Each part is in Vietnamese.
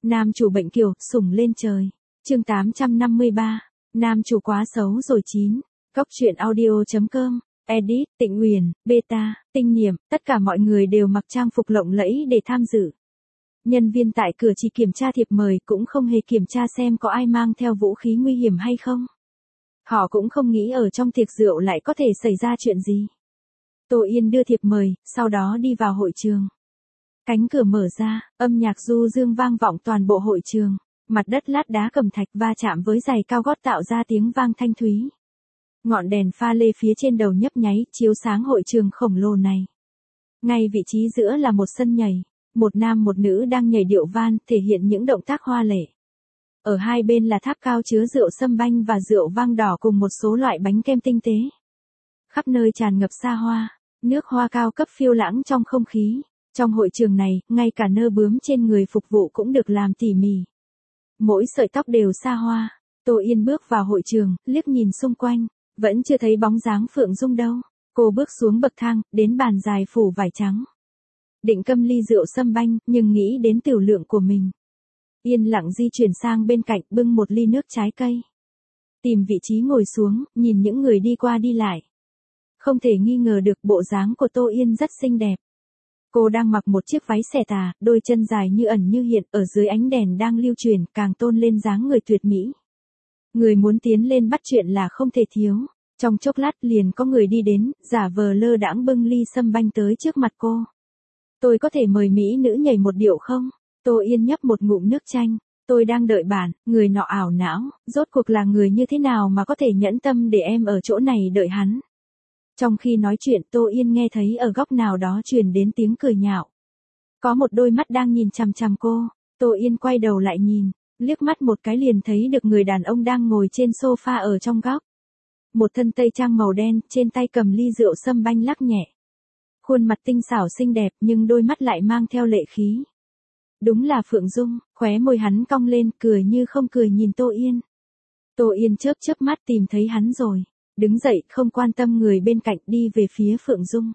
Nam chủ bệnh kiều, sủng lên trời. Chương 853. Nam chủ quá xấu rồi 9. Góc truyện audio.com. Edit, Tịnh Uyển, Beta, Tinh Niệm, tất cả mọi người đều mặc trang phục lộng lẫy để tham dự. Nhân viên tại cửa chỉ kiểm tra thiệp mời, cũng không hề kiểm tra xem có ai mang theo vũ khí nguy hiểm hay không. Họ cũng không nghĩ ở trong tiệc rượu lại có thể xảy ra chuyện gì. Tô Yên đưa thiệp mời, sau đó đi vào hội trường. Cánh cửa mở ra, âm nhạc du dương vang vọng toàn bộ hội trường. Mặt đất lát đá cẩm thạch va chạm với giày cao gót tạo ra tiếng vang thanh thúy. Ngọn đèn pha lê phía trên đầu nhấp nháy, chiếu sáng hội trường khổng lồ này. Ngay vị trí giữa là một sân nhảy. Một nam một nữ đang nhảy điệu van, thể hiện những động tác hoa lệ. Ở hai bên là tháp cao chứa rượu sâm banh và rượu vang đỏ cùng một số loại bánh kem tinh tế. Khắp nơi tràn ngập xa hoa, nước hoa cao cấp phiêu lãng trong không khí. Trong hội trường này, ngay cả nơ bướm trên người phục vụ cũng được làm tỉ mỉ. Mỗi sợi tóc đều xa hoa. Tô Yên bước vào hội trường, liếc nhìn xung quanh, vẫn chưa thấy bóng dáng Phượng Dung đâu. Cô bước xuống bậc thang, đến bàn dài phủ vải trắng. Định câm ly rượu sâm banh, nhưng nghĩ đến tiểu lượng của mình. Yên lặng di chuyển sang bên cạnh, bưng một ly nước trái cây. Tìm vị trí ngồi xuống, nhìn những người đi qua đi lại. Không thể nghi ngờ được bộ dáng của Tô Yên rất xinh đẹp. Cô đang mặc một chiếc váy xẻ tà, đôi chân dài như ẩn như hiện, ở dưới ánh đèn đang lưu truyền, càng tôn lên dáng người tuyệt mỹ. Người muốn tiến lên bắt chuyện là không thể thiếu. Trong chốc lát liền có người đi đến, giả vờ lơ đãng bưng ly sâm banh tới trước mặt cô. Tôi có thể mời mỹ nữ nhảy một điệu không? Tô Yên nhấp một ngụm nước chanh. Tôi đang đợi bạn. Người nọ ảo não, rốt cuộc là người như thế nào mà có thể nhẫn tâm để em ở chỗ này đợi hắn. Trong khi nói chuyện, Tô Yên nghe thấy ở góc nào đó truyền đến tiếng cười nhạo. Có một đôi mắt đang nhìn chằm chằm cô. Tô Yên quay đầu lại nhìn, liếc mắt một cái liền thấy được người đàn ông đang ngồi trên sofa ở trong góc. Một thân tây trang màu đen, trên tay cầm ly rượu sâm banh lắc nhẹ. Khuôn mặt tinh xảo xinh đẹp nhưng đôi mắt lại mang theo lệ khí. Đúng là Phượng Dung, khóe môi hắn cong lên, cười như không cười nhìn Tô Yên. Tô Yên chớp chớp mắt tìm thấy hắn rồi. Đứng dậy, không quan tâm người bên cạnh, đi về phía Phượng Dung.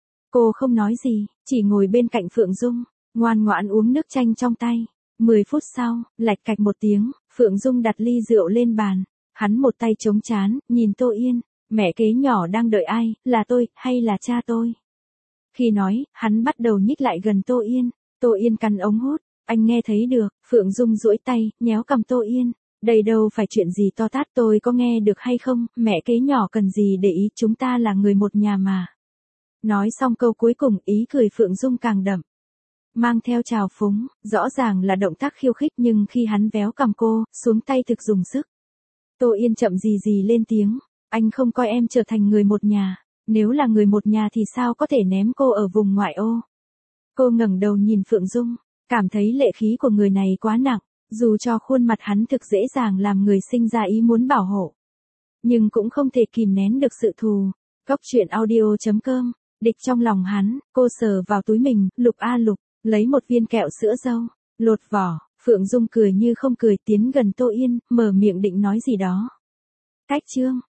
Cô không nói gì, chỉ ngồi bên cạnh Phượng Dung, ngoan ngoãn uống nước chanh trong tay. 10 phút sau, lạch cạch một tiếng, Phượng Dung đặt ly rượu lên bàn. Hắn một tay chống trán, nhìn Tô Yên. Mẹ kế nhỏ đang đợi ai, là tôi, hay là cha tôi? Khi nói, hắn bắt đầu nhích lại gần Tô Yên. Tô Yên cắn ống hút, anh nghe thấy được. Phượng Dung duỗi tay, nhéo cầm Tô Yên. Đây đâu phải chuyện gì to tát, tôi có nghe được hay không, mẹ kế nhỏ cần gì để ý, chúng ta là người một nhà mà. Nói xong câu cuối cùng, ý cười Phượng Dung càng đậm. Mang theo trào phúng, rõ ràng là động tác khiêu khích nhưng khi hắn véo cầm cô, xuống tay thực dùng sức. Tô Yên chậm gì gì lên tiếng, anh không coi em trở thành người một nhà, nếu là người một nhà thì sao có thể ném cô ở vùng ngoại ô. Cô ngẩng đầu nhìn Phượng Dung, cảm thấy lệ khí của người này quá nặng. Dù cho khuôn mặt hắn thực dễ dàng làm người sinh ra ý muốn bảo hộ, nhưng cũng không thể kìm nén được sự thù. Góc truyện audio.com. Địch trong lòng hắn, cô sờ vào túi mình, lục a lục, lấy một viên kẹo sữa dâu, lột vỏ. Phượng Dung cười như không cười tiến gần Tô Yên, mở miệng định nói gì đó. Cách chương.